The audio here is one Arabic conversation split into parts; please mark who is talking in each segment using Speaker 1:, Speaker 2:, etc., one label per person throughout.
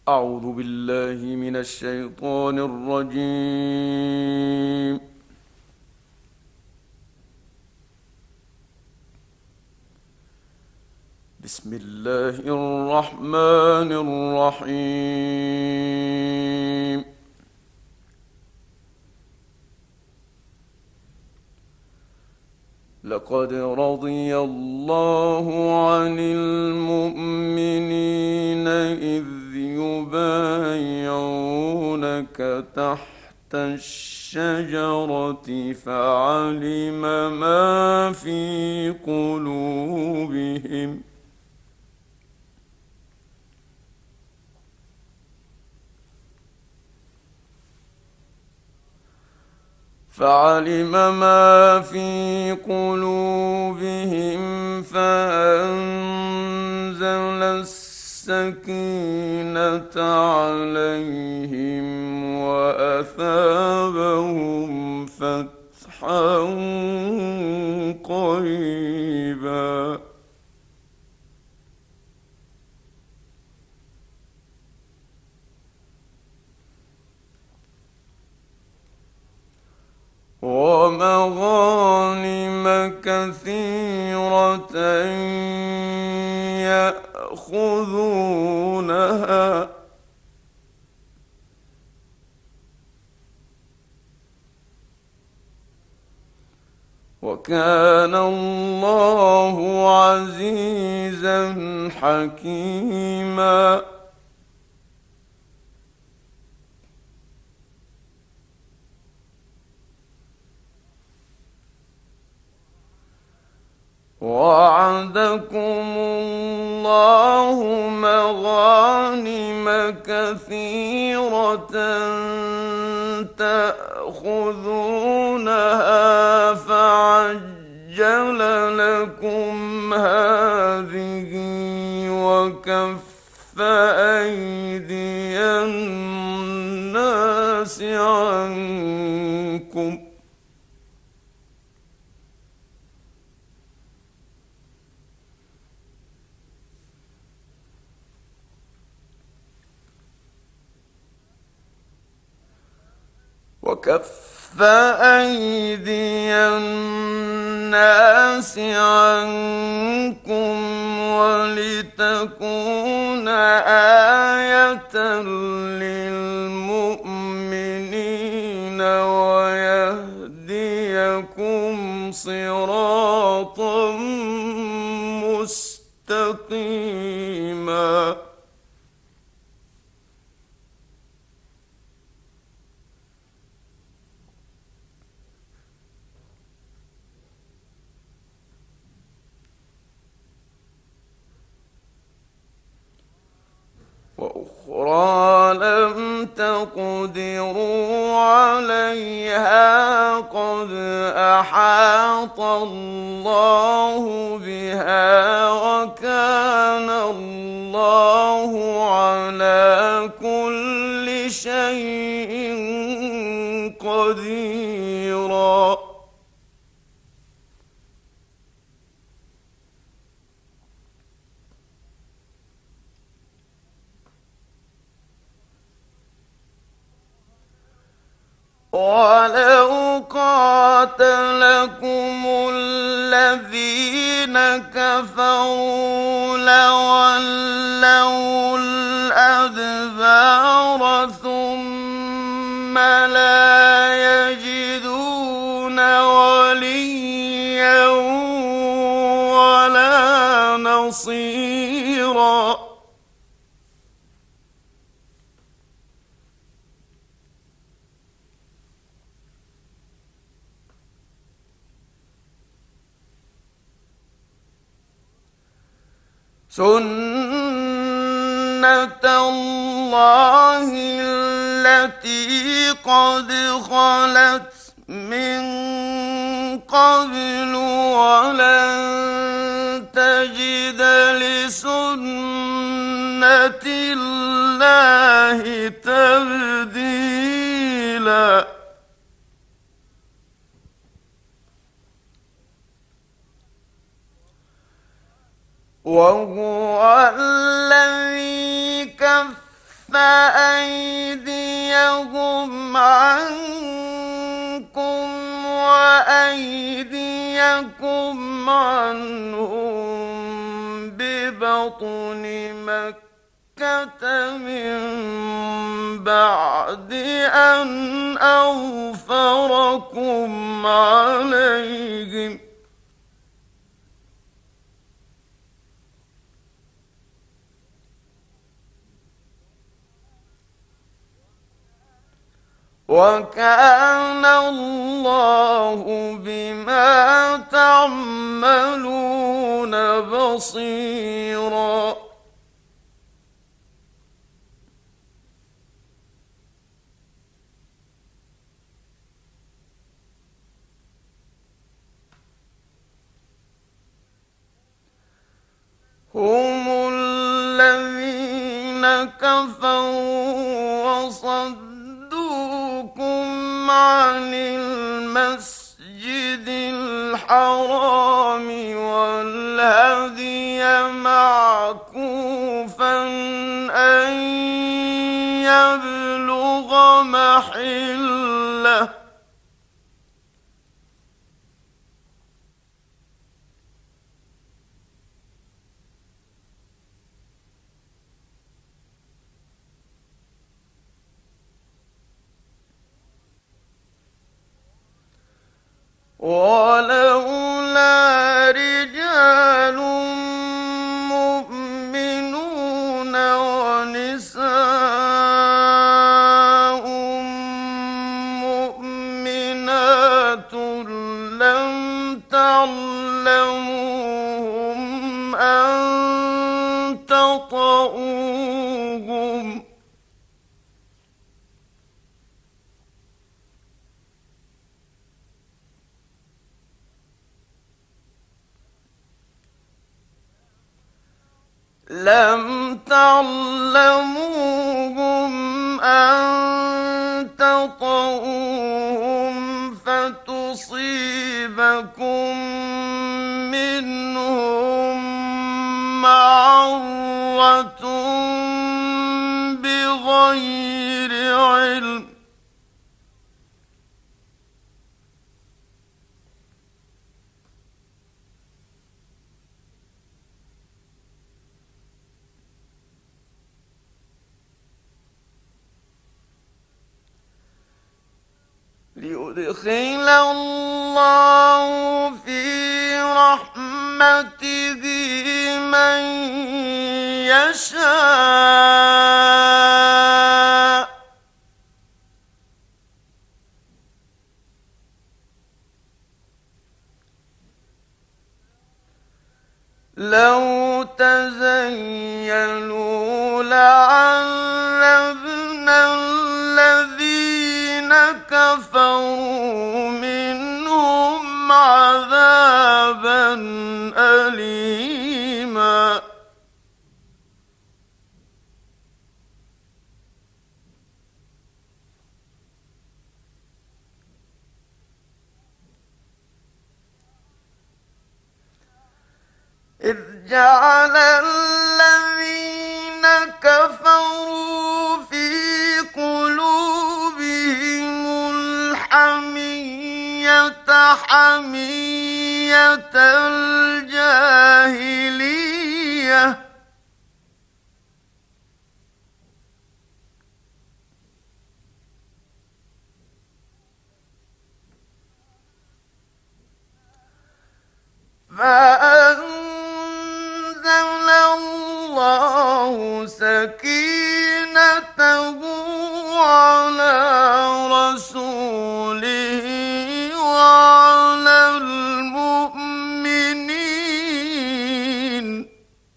Speaker 1: أعوذ بالله من الشيطان الرجيم. بسم الله الرحمن الرحيم. لقد رضي الله عن المؤمنين إذ يبايعونك تحت الشجرة فعلم ما في قلوبهم فأنزل السكينة عليهم وأثابهم فتحا قريبا. ومغانم كثيرة يأخذونها وكان الله عزيزا حكيما. وعدكم الله مغانم كثيرة تأخذونها فعجل لكم هذه وكف أيدي الناس عنكم ولتكون آية للمؤمنين ويهديكم صراطا مستقيما. وأخرى لم تقدروا عليها قد أحاط الله بها وكان الله على كل شيء قديرا. ولو قاتلكم الذين كفروا لولوا الأدبار ثم لا يجدون وليا ولا نصيرا. سنة الله التي قد خلت من قبل ولن تجد لسنة الله تبديلا. وهو الذي كف أيديهم عنكم وأيديكم عنهم ببطن مكة من بعد أن أظفركم عليهم وكان الله بما تعملون بصيرا هم الذين كفروا وصدوكم عن المسجد الحرام والهدي معكوفا أن يبلغ محله ولولا رجال مؤمنون ونساء مؤمنات لم تعلموهم أن تطؤوهم فتصيبكم منهم معرة بغير علم ليدخل الله في رحمته من يشاء لو تزيلوا لعذبنا الذين كفروا منهم عذابا أليما إذ جعل الذين كفروا في قلوبهم الحمية حمية الجاهلية فأنزل الله سكينته على رسوله وعلى المؤمنين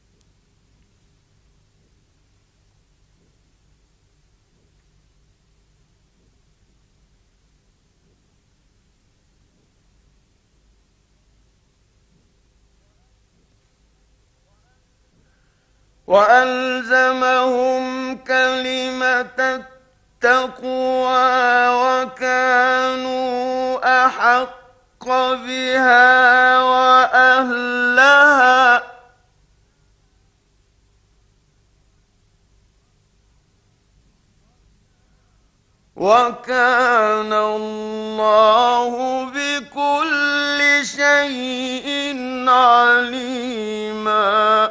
Speaker 1: وألزمهم كلمة التقوى وكانوا أحق بها وأهلها وكان الله بكل شيء عليما.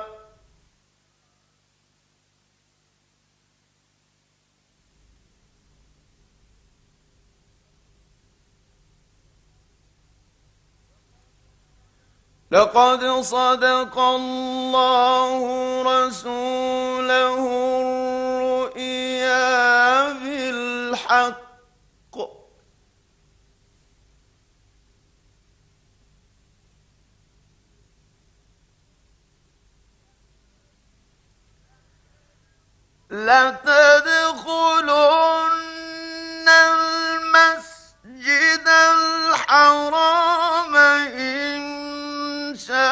Speaker 1: لقد صدق الله رسوله الرؤيا بالحق لتدخلن المسجد الحرام إن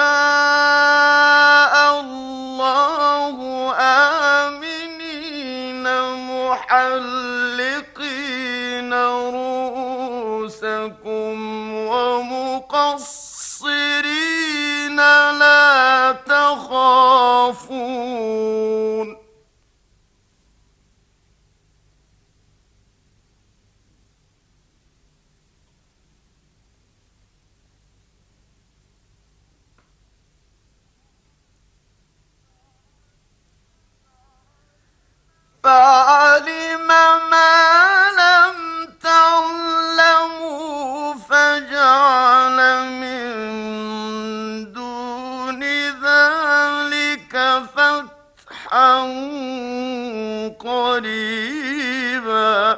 Speaker 1: شاء الله آمنين محلقين رؤوسكم ومقصرين لا تخافون. فعلم ما لم تعلموا فجعل من دون ذلك فتحا قريبا.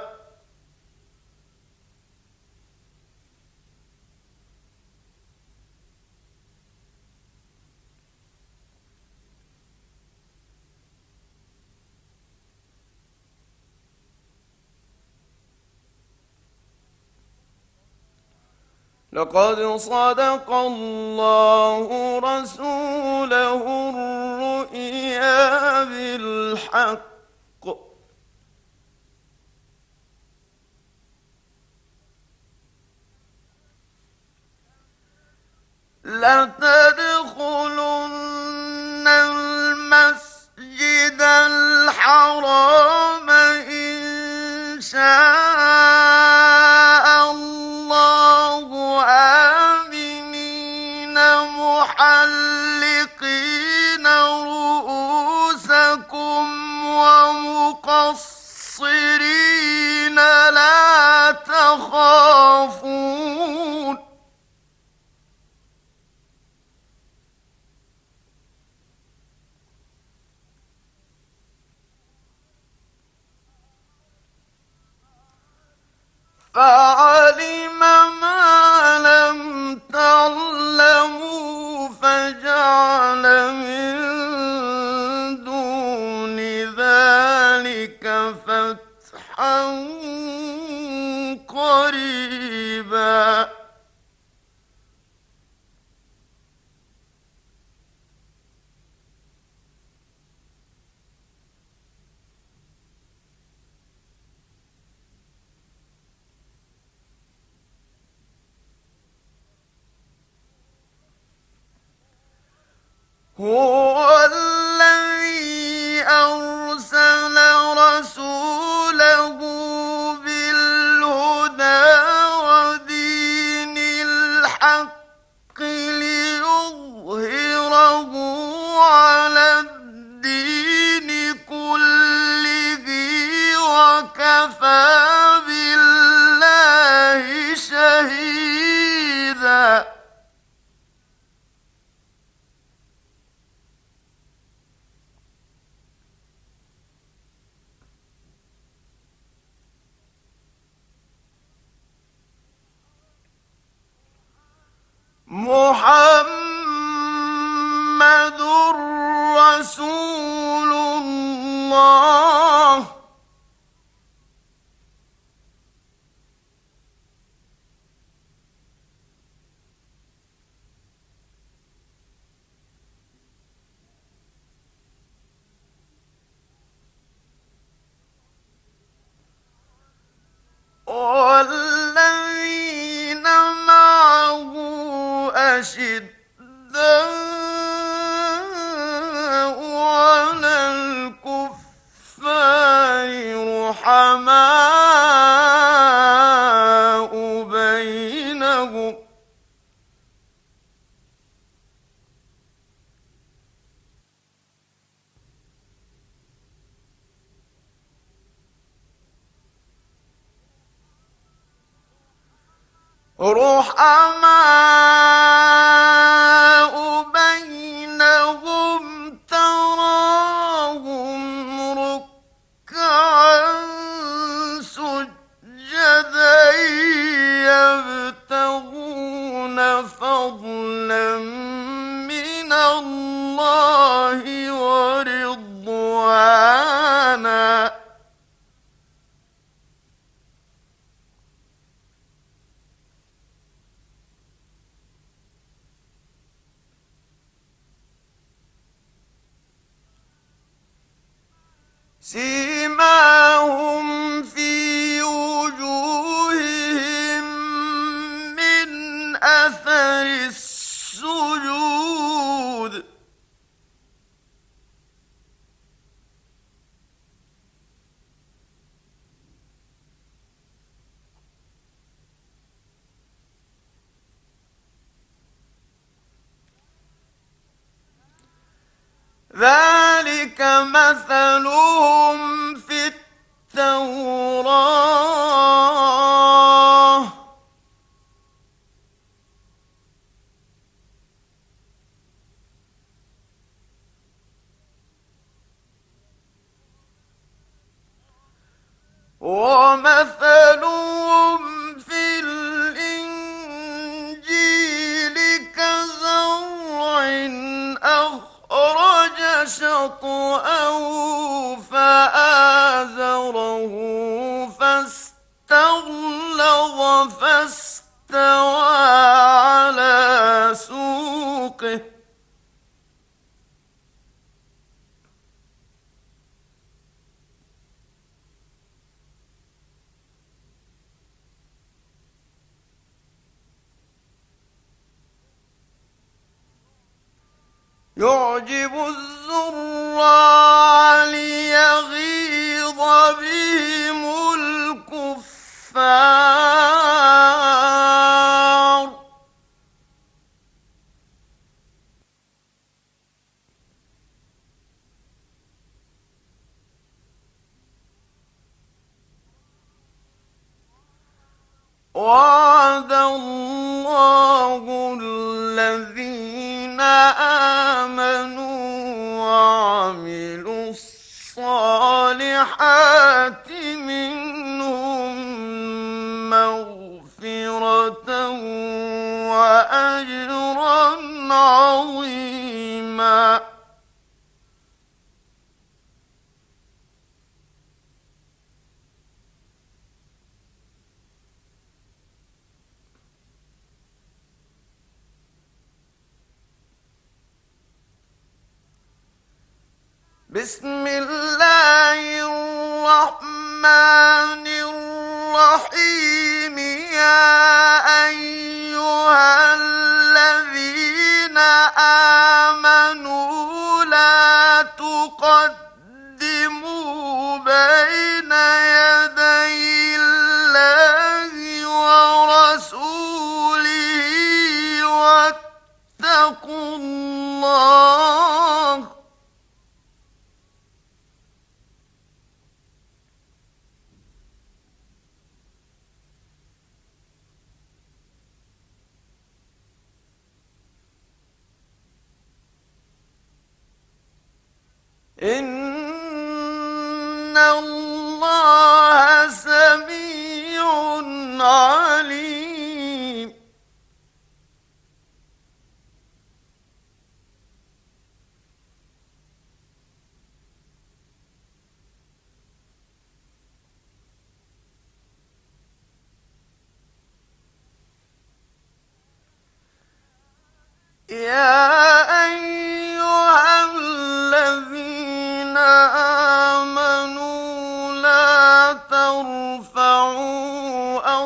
Speaker 1: لقد صدق الله رسوله الرؤيا بالحق لتدخلن المسجد الحرام إن شاء الله آمنين محلقين رؤوسكم ومقصرين لا تخافون. فعلم ما لم تعلموا فجعل من دون ذلك فتحا قريبا. هو الذي أرسل رسوله بالهدى ودين الحق ليظهره على الدين كله وكفى بالله شهيدا. محمد رسول الله والذين معه أشداء على الكفار رحماء رحماء بينهم تراهم ركعا سجدا يبتغون فضلا من الله ورضوانا سيماهم في وجوههم من أثر السجود ذلك مثلهم في التوراة ومثلهم في الإنجيل كزرع أخرج شطأه فآزره فاستغلظ فاستوى على سوقه يعجب الزراع ليغيظ بهم الكفار وعد الله الذين آمنوا وعملوا الصالحات منهم مغفرة وأجرا عظيما بسم الله الرحمن الرحيم يا أيها الذين آمنوا لا تقدموا بين يدي الله ورسوله واتقوا الله إن الله سميع عليم يا أيها الذين آمنوا لا ترفعوا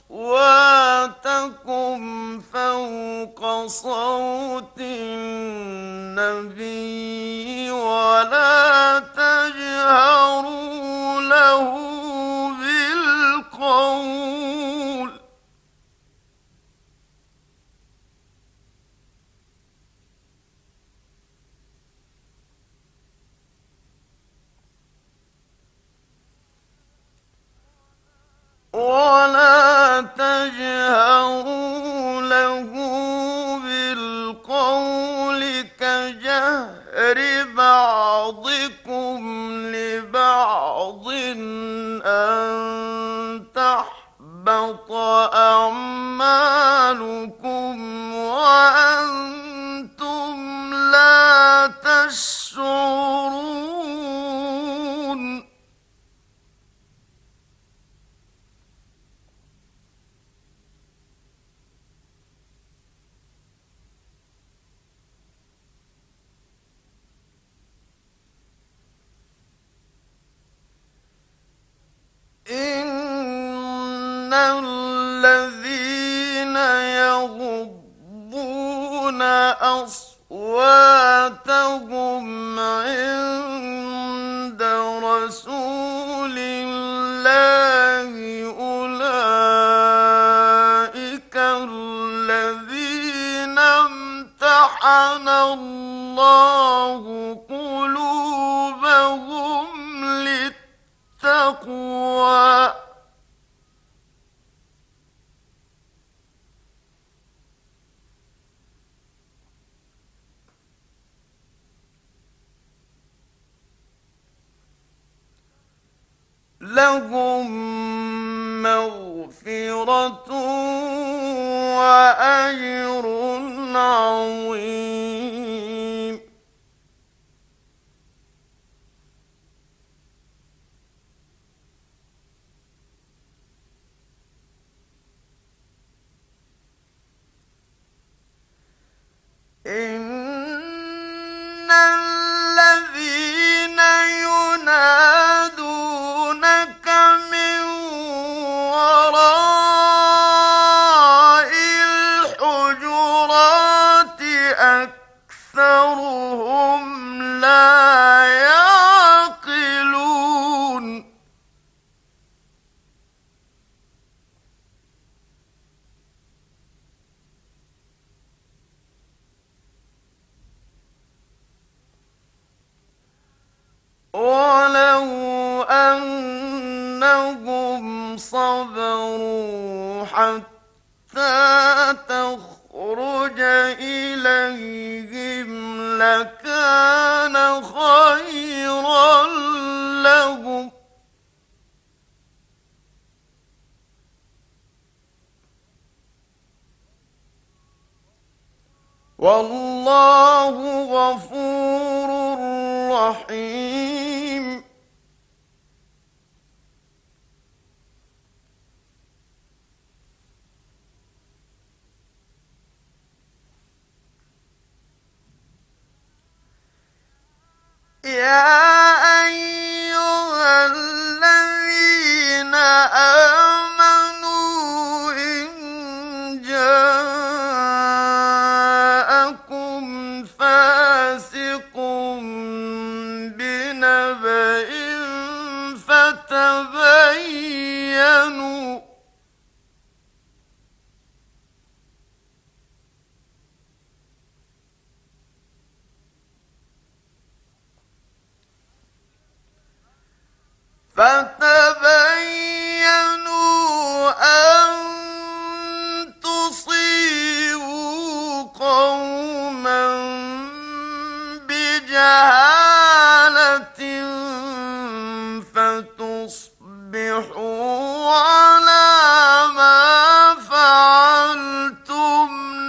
Speaker 1: أصواتكم فوق صوت النبي ولا تجهروا له بالقول ولا تجهروا ببعض أن تحبط أعمالكم وأنتم لا تشعرون. إن الذين يغضون أصواتهم عند رسول الله أولئك الذين امتحن الله قلوبهم للتقوى. لهم مغفرة وأجر عظيم. إن الذين ينادونك من وراء الحجرات أكثرهم لا يعقلون. ولو أنهم صبروا حتى تخرج إليهم لكان خيرا لهم. والله غفور رحيم. يا أيها الذين آمنوا إن جاءكم فاسق بنبأ فتبينوا أن تصيبوا قوما بجهالة فتصبحوا على ما فعلتم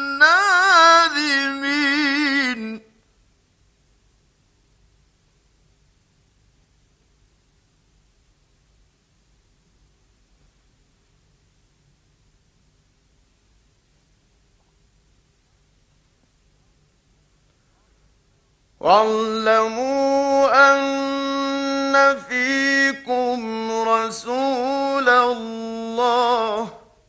Speaker 1: نادمين. واعلموا أن فيكم رسول الله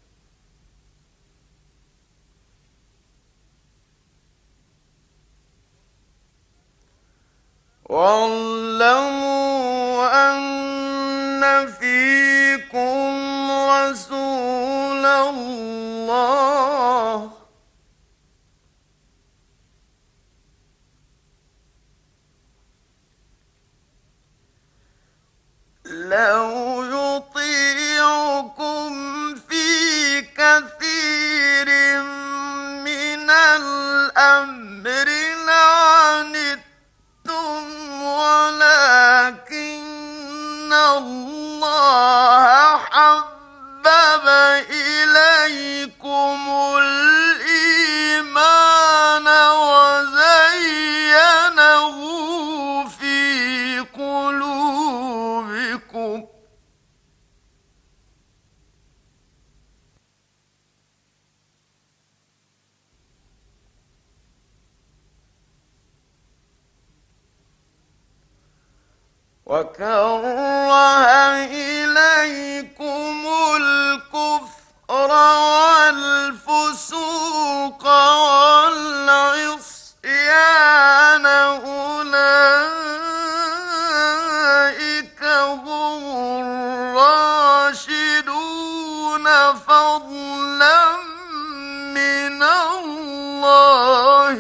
Speaker 1: لو يطيعكم في كثير من الأمر لعنتم ولكن الله حبب إليكم الإيمان وزينه في قلوبكم وكره إليكم الكفر والفسوق والعصيان أولئك هم الراشدون فضلا من الله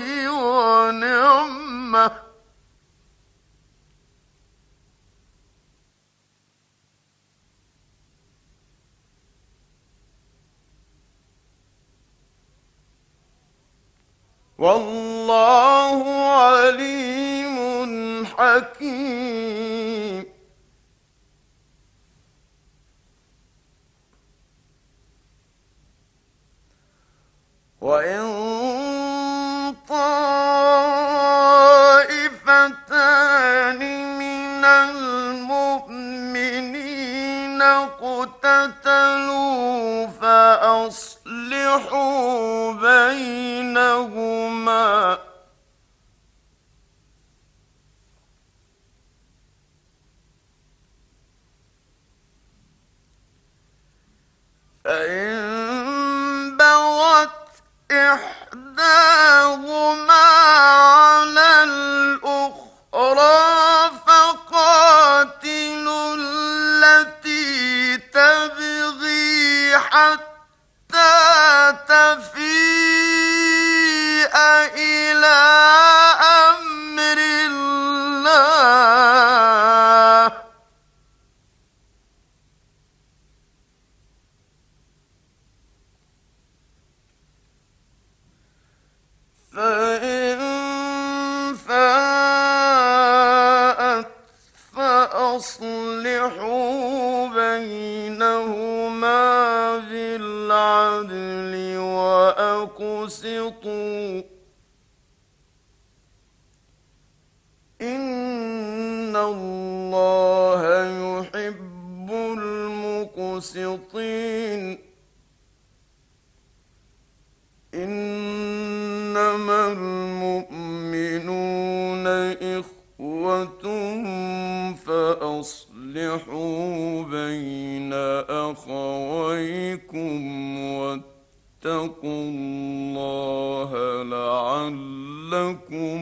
Speaker 1: ونعمة والله عليم حكيم وإن طائفتان من المؤمنين اقتتلوا فأصلحوا بينهما فإن بغت إحداهما على الأخرى فقاتلوا التي تبغي حتى تفيء إلى أمر الله فإن فاءت فأصلحوا بينهما بالعدل وأقسطوا إن الله يحب المقسطين إنما المؤمنون إخوة فأصلحوا بين أخويكم واتقوا الله لعلكم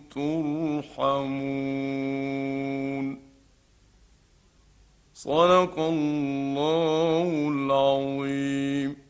Speaker 1: ترحمون صدق الله العظيم